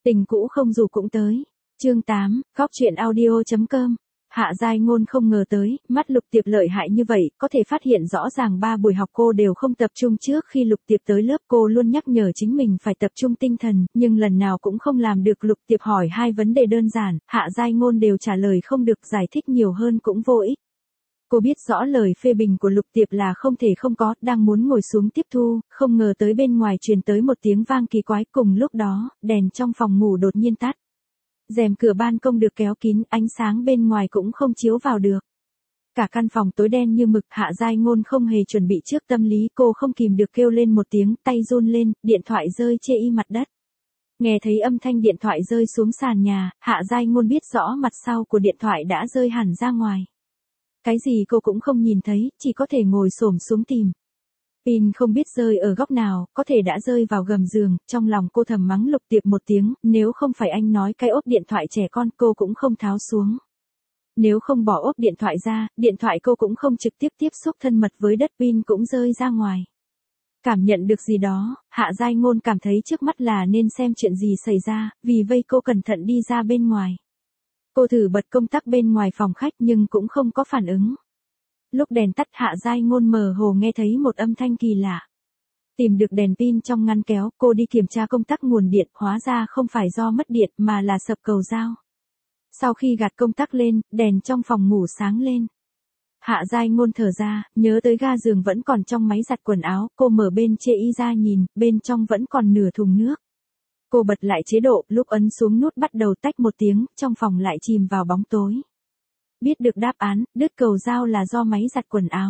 Tình cũ không dù cũng tới. Chương 8, góc truyện audio.com. Hạ Giai Ngôn không ngờ tới, mắt Lục Tiệp lợi hại như vậy, có thể phát hiện rõ ràng 3 buổi học cô đều không tập trung. Trước khi Lục Tiệp tới lớp cô luôn nhắc nhở chính mình phải tập trung tinh thần, nhưng lần nào cũng không làm được. Lục Tiệp hỏi 2 vấn đề đơn giản, Hạ Giai Ngôn đều trả lời không được, giải thích nhiều hơn cũng vô ích. Cô biết rõ lời phê bình của Lục Tiệp là không thể không có, đang muốn ngồi xuống tiếp thu, không ngờ tới bên ngoài truyền tới một tiếng vang kỳ quái. Cùng lúc đó, đèn trong phòng ngủ đột nhiên tắt. Rèm cửa ban công được kéo kín, ánh sáng bên ngoài cũng không chiếu vào được. Cả căn phòng tối đen như mực. Hạ Giai Ngôn không hề chuẩn bị trước tâm lý, cô không kìm được kêu lên một tiếng, tay run lên, điện thoại rơi chê y mặt đất. Nghe thấy âm thanh điện thoại rơi xuống sàn nhà, Hạ Giai Ngôn biết rõ mặt sau của điện thoại đã rơi hẳn ra ngoài. Cái gì cô cũng không nhìn thấy, chỉ có thể ngồi xổm xuống tìm. Pin không biết rơi ở góc nào, có thể đã rơi vào gầm giường. Trong lòng cô thầm mắng Lục Tiệp một tiếng, nếu không phải anh nói cái ốp điện thoại trẻ con cô cũng không tháo xuống. Nếu không bỏ ốp điện thoại ra, điện thoại cô cũng không trực tiếp tiếp xúc thân mật với đất, pin cũng rơi ra ngoài. Cảm nhận được gì đó, Hạ Giai Ngôn cảm thấy trước mắt là nên xem chuyện gì xảy ra, vì vây cô cẩn thận đi ra bên ngoài. Cô thử bật công tắc bên ngoài phòng khách nhưng cũng không có phản ứng. Lúc đèn tắt, Hạ Giai Ngôn mơ hồ nghe thấy một âm thanh kỳ lạ. Tìm được đèn pin trong ngăn kéo, cô đi kiểm tra công tắc nguồn điện, hóa ra không phải do mất điện mà là sập cầu dao. Sau khi gạt công tắc lên, đèn trong phòng ngủ sáng lên. Hạ Giai Ngôn thở ra, nhớ tới ga giường vẫn còn trong máy giặt quần áo, cô mở bên chê y ra nhìn, bên trong vẫn còn nửa thùng nước. Cô bật lại chế độ, lúc ấn xuống nút bắt đầu tách một tiếng, trong phòng lại chìm vào bóng tối. Biết được đáp án, đứt cầu dao là do máy giặt quần áo.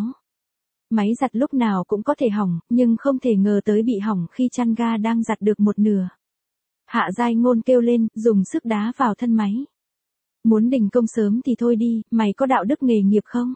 Máy giặt lúc nào cũng có thể hỏng, nhưng không thể ngờ tới bị hỏng khi chăn ga đang giặt được một nửa. Hạ Giai Ngôn kêu lên, dùng sức đá vào thân máy. Muốn đình công sớm thì thôi đi, mày có đạo đức nghề nghiệp không?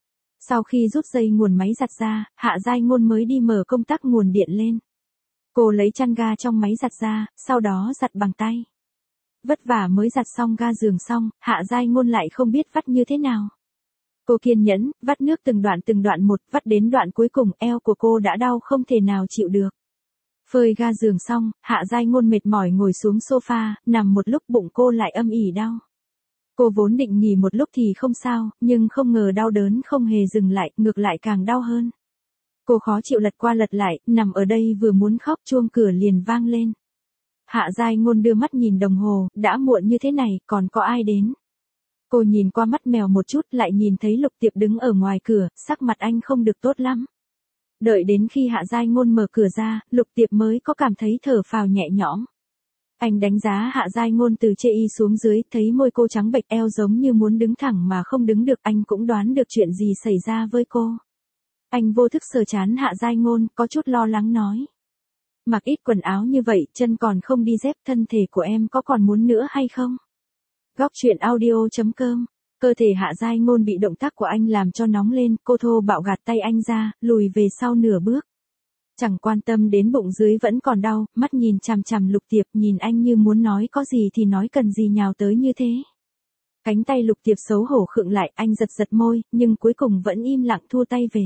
Sau khi rút dây nguồn máy giặt ra, Hạ Giai Ngôn mới đi mở công tắc nguồn điện lên. Cô lấy chăn ga trong máy giặt ra, sau đó giặt bằng tay. Vất vả mới giặt xong ga giường xong, Hạ Giai Ngôn lại không biết vắt như thế nào. Cô kiên nhẫn, vắt nước từng đoạn một, vắt đến đoạn cuối cùng, eo của cô đã đau không thể nào chịu được. Phơi ga giường xong, Hạ Giai Ngôn mệt mỏi ngồi xuống sofa, nằm một lúc bụng cô lại âm ỉ đau. Cô vốn định nghỉ một lúc thì không sao, nhưng không ngờ đau đớn không hề dừng lại, ngược lại càng đau hơn. Cô khó chịu lật qua lật lại, nằm ở đây vừa muốn khóc, chuông cửa liền vang lên. Hạ Giai Ngôn đưa mắt nhìn đồng hồ, đã muộn như thế này, còn có ai đến? Cô nhìn qua mắt mèo một chút, lại nhìn thấy Lục Tiệp đứng ở ngoài cửa, sắc mặt anh không được tốt lắm. Đợi đến khi Hạ Giai Ngôn mở cửa ra, Lục Tiệp mới có cảm thấy thở phào nhẹ nhõm. Anh đánh giá Hạ Giai Ngôn từ chê y xuống dưới, thấy môi cô trắng bệch, eo giống như muốn đứng thẳng mà không đứng được, anh cũng đoán được chuyện gì xảy ra với cô. Anh vô thức sờ trán Hạ Giai Ngôn, có chút lo lắng nói. Mặc ít quần áo như vậy, chân còn không đi dép, thân thể của em có còn muốn nữa hay không? Góc truyện audio.com. Cơ thể Hạ Giai Ngôn bị động tác của anh làm cho nóng lên, cô thô bạo gạt tay anh ra, lùi về sau nửa bước. Chẳng quan tâm đến bụng dưới vẫn còn đau, mắt nhìn chằm chằm Lục Tiệp, nhìn anh như muốn nói có gì thì nói, cần gì nhào tới như thế. Cánh tay Lục Tiệp xấu hổ khựng lại, anh giật giật môi, nhưng cuối cùng vẫn im lặng thua tay về.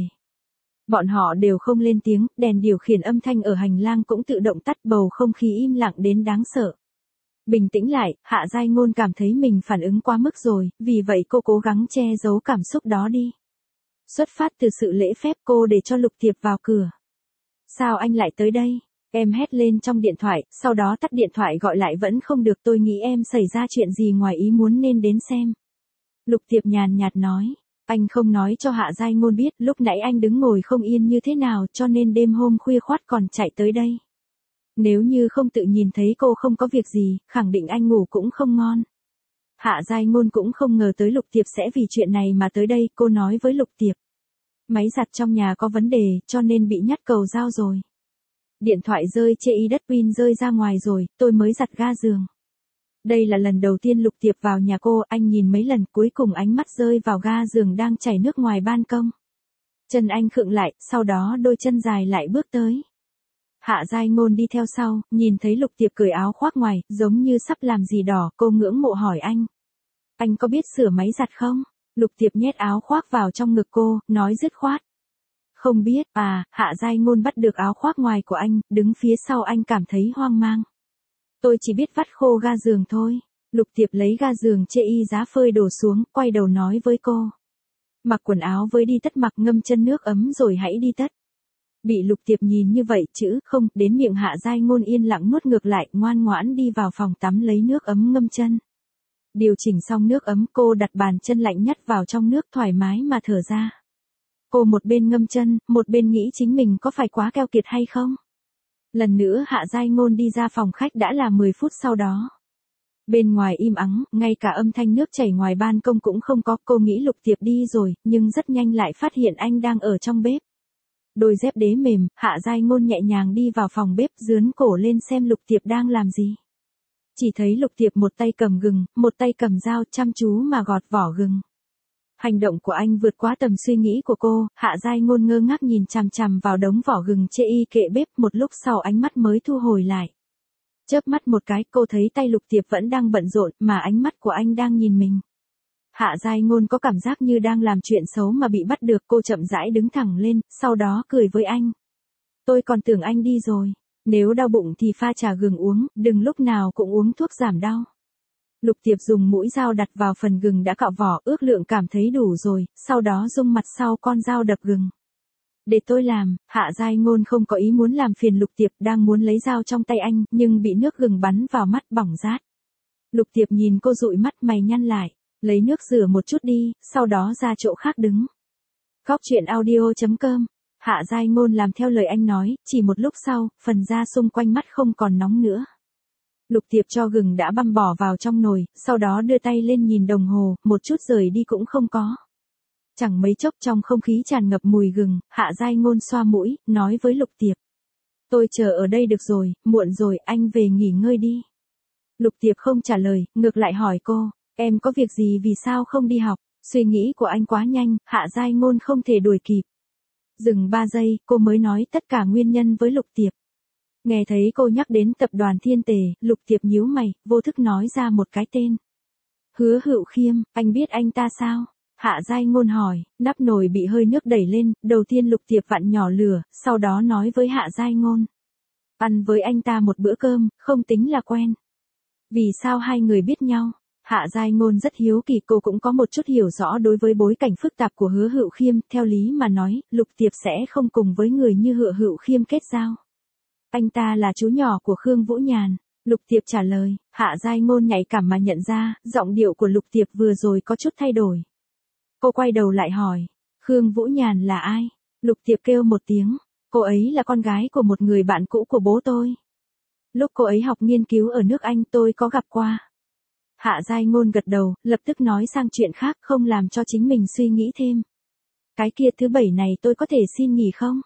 Bọn họ đều không lên tiếng, đèn điều khiển âm thanh ở hành lang cũng tự động tắt, bầu không khí im lặng đến đáng sợ. Bình tĩnh lại, Hạ Giai Ngôn cảm thấy mình phản ứng quá mức rồi, vì vậy cô cố gắng che giấu cảm xúc đó đi. Xuất phát từ sự lễ phép, cô để cho Lục Tiệp vào cửa. Sao anh lại tới đây? Em hét lên trong điện thoại, sau đó tắt điện thoại gọi lại vẫn không được, tôi nghĩ em xảy ra chuyện gì ngoài ý muốn nên đến xem. Lục Tiệp nhàn nhạt nói. Anh không nói cho Hạ Giai Ngôn biết, lúc nãy anh đứng ngồi không yên như thế nào, cho nên đêm hôm khuya khoắt còn chạy tới đây. Nếu như không tự nhìn thấy cô không có việc gì, khẳng định anh ngủ cũng không ngon. Hạ Giai Ngôn cũng không ngờ tới Lục Tiệp sẽ vì chuyện này mà tới đây, cô nói với Lục Tiệp. Máy giặt trong nhà có vấn đề, cho nên bị nhắt cầu dao rồi. Điện thoại rơi chê y đất, pin rơi ra ngoài rồi, tôi mới giặt ga giường. Đây là lần đầu tiên Lục Tiệp vào nhà cô, anh nhìn mấy lần, cuối cùng ánh mắt rơi vào ga giường đang chảy nước ngoài ban công. Chân anh khựng lại, sau đó đôi chân dài lại bước tới. Hạ Giai Ngôn đi theo sau, nhìn thấy Lục Tiệp cởi áo khoác ngoài, giống như sắp làm gì đỏ, cô ngưỡng mộ hỏi anh. Anh có biết sửa máy giặt không? Lục Tiệp nhét áo khoác vào trong ngực cô, nói dứt khoát. Không biết, Hạ Giai Ngôn bắt được áo khoác ngoài của anh, đứng phía sau anh cảm thấy hoang mang. Tôi chỉ biết vắt khô ga giường thôi. Lục Tiệp lấy ga giường chê y giá phơi đổ xuống, quay đầu nói với cô. Mặc quần áo với đi tất, mặc ngâm chân nước ấm rồi hãy đi tất. Bị Lục Tiệp nhìn như vậy chữ không, đến miệng Hạ Giai Ngôn yên lặng nuốt ngược lại, ngoan ngoãn đi vào phòng tắm lấy nước ấm ngâm chân. Điều chỉnh xong nước ấm, cô đặt bàn chân lạnh nhất vào trong nước, thoải mái mà thở ra. Cô một bên ngâm chân, một bên nghĩ chính mình có phải quá keo kiệt hay không. Lần nữa Hạ Giai Ngôn đi ra phòng khách đã là 10 phút sau đó. Bên ngoài im ắng, ngay cả âm thanh nước chảy ngoài ban công cũng không có, cô nghĩ Lục Tiệp đi rồi, nhưng rất nhanh lại phát hiện anh đang ở trong bếp. Đôi dép đế mềm, Hạ Giai Ngôn nhẹ nhàng đi vào phòng bếp, dướn cổ lên xem Lục Tiệp đang làm gì. Chỉ thấy Lục Tiệp một tay cầm gừng, một tay cầm dao, chăm chú mà gọt vỏ gừng. Hành động của anh vượt quá tầm suy nghĩ của cô, Hạ Giai Ngôn ngơ ngác nhìn chằm chằm vào đống vỏ gừng chê y kệ bếp, một lúc sau ánh mắt mới thu hồi lại. Chớp mắt một cái, cô thấy tay Lục Tiệp vẫn đang bận rộn, mà ánh mắt của anh đang nhìn mình. Hạ Giai Ngôn có cảm giác như đang làm chuyện xấu mà bị bắt được, cô chậm rãi đứng thẳng lên, sau đó cười với anh. Tôi còn tưởng anh đi rồi, nếu đau bụng thì pha trà gừng uống, đừng lúc nào cũng uống thuốc giảm đau. Lục Tiệp dùng mũi dao đặt vào phần gừng đã cạo vỏ, ước lượng cảm thấy đủ rồi, sau đó rung mặt sau con dao đập gừng. Để tôi làm. Hạ Giai Ngôn không có ý muốn làm phiền Lục Tiệp, đang muốn lấy dao trong tay anh, nhưng bị nước gừng bắn vào mắt bỏng rát. Lục Tiệp nhìn cô dụi mắt, mày nhăn lại, lấy nước rửa một chút đi, sau đó ra chỗ khác đứng. Góc truyện audio.com. Hạ Giai Ngôn làm theo lời anh nói, chỉ một lúc sau, phần da xung quanh mắt không còn nóng nữa. Lục Tiệp cho gừng đã băm bỏ vào trong nồi, sau đó đưa tay lên nhìn đồng hồ, một chút rời đi cũng không có. Chẳng mấy chốc trong không khí tràn ngập mùi gừng, Hạ Giai Ngôn xoa mũi, nói với Lục Tiệp. Tôi chờ ở đây được rồi, muộn rồi, anh về nghỉ ngơi đi. Lục Tiệp không trả lời, ngược lại hỏi cô, em có việc gì, vì sao không đi học? Suy nghĩ của anh quá nhanh, Hạ Giai Ngôn không thể đuổi kịp. Dừng 3 giây, cô mới nói tất cả nguyên nhân với Lục Tiệp. Nghe thấy cô nhắc đến tập đoàn Thiên Tề, Lục Tiệp nhíu mày, vô thức nói ra một cái tên. Hứa Hựu Khiêm, anh biết anh ta sao? Hạ Giai Ngôn hỏi, nắp nồi bị hơi nước đẩy lên, đầu tiên Lục Tiệp vặn nhỏ lửa, sau đó nói với Hạ Giai Ngôn. Ăn với anh ta một bữa cơm, không tính là quen. Vì sao hai người biết nhau? Hạ Giai Ngôn rất hiếu kỳ, cô cũng có một chút hiểu rõ đối với bối cảnh phức tạp của Hứa Hựu Khiêm, theo lý mà nói, Lục Tiệp sẽ không cùng với người như Hứa Hựu Khiêm kết giao. Anh ta là chú nhỏ của Khương Vũ Nhàn. Lục Tiệp trả lời, Hạ Giai Ngôn nhạy cảm mà nhận ra, giọng điệu của Lục Tiệp vừa rồi có chút thay đổi. Cô quay đầu lại hỏi, Khương Vũ Nhàn là ai? Lục Tiệp kêu một tiếng, cô ấy là con gái của một người bạn cũ của bố tôi. Lúc cô ấy học nghiên cứu ở nước Anh tôi có gặp qua. Hạ Giai Ngôn gật đầu, lập tức nói sang chuyện khác, không làm cho chính mình suy nghĩ thêm. Cái kia thứ bảy này tôi có thể xin nghỉ không?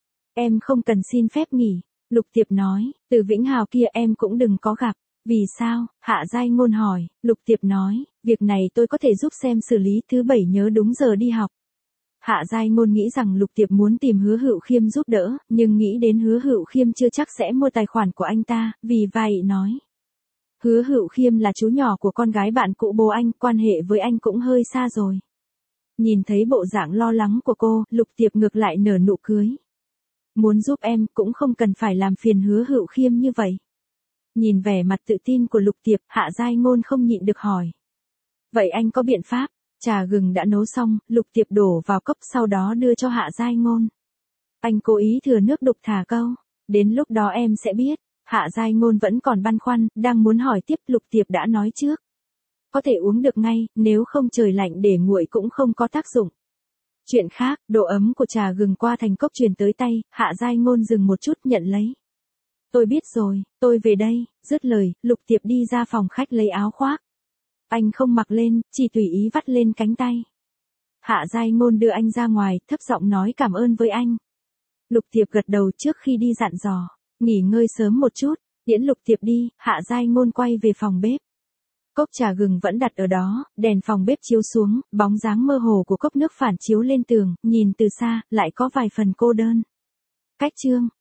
Em không cần xin phép nghỉ. Lục Tiệp nói, từ Vĩnh Hào kia em cũng đừng có gặp. Vì sao? Hạ Giai Ngôn hỏi. Lục Tiệp nói, việc này tôi có thể giúp xem xử lý, thứ bảy nhớ đúng giờ đi học. Hạ Giai Ngôn nghĩ rằng Lục Tiệp muốn tìm Hứa Hựu Khiêm giúp đỡ, nhưng nghĩ đến Hứa Hựu Khiêm chưa chắc sẽ mua tài khoản của anh ta, vì vậy nói. Hứa Hựu Khiêm là chú nhỏ của con gái bạn cũ bố anh, quan hệ với anh cũng hơi xa rồi. Nhìn thấy bộ dạng lo lắng của cô, Lục Tiệp ngược lại nở nụ cười. Muốn giúp em cũng không cần phải làm phiền Hứa Hựu Khiêm như vậy. Nhìn vẻ mặt tự tin của Lục Tiệp, Hạ Giai Ngôn không nhịn được hỏi. Vậy anh có biện pháp? Trà gừng đã nấu xong, Lục Tiệp đổ vào cốc sau đó đưa cho Hạ Giai Ngôn. Anh cố ý thừa nước đục thả câu. Đến lúc đó em sẽ biết. Hạ Giai Ngôn vẫn còn băn khoăn, đang muốn hỏi tiếp, Lục Tiệp đã nói trước. Có thể uống được ngay, nếu không trời lạnh để nguội cũng không có tác dụng. Chuyện khác, độ ấm của trà gừng qua thành cốc truyền tới tay, Hạ Giai Ngôn dừng một chút nhận lấy. Tôi biết rồi, tôi về đây, dứt lời, Lục Tiệp đi ra phòng khách lấy áo khoác. Anh không mặc lên, chỉ tùy ý vắt lên cánh tay. Hạ Giai Ngôn đưa anh ra ngoài, thấp giọng nói cảm ơn với anh. Lục Tiệp gật đầu trước khi đi dặn dò, nghỉ ngơi sớm một chút, tiễn Lục Tiệp đi, Hạ Giai Ngôn quay về phòng bếp. Cốc trà gừng vẫn đặt ở đó, đèn phòng bếp chiếu xuống, bóng dáng mơ hồ của cốc nước phản chiếu lên tường, nhìn từ xa, lại có vài phần cô đơn. Cách chương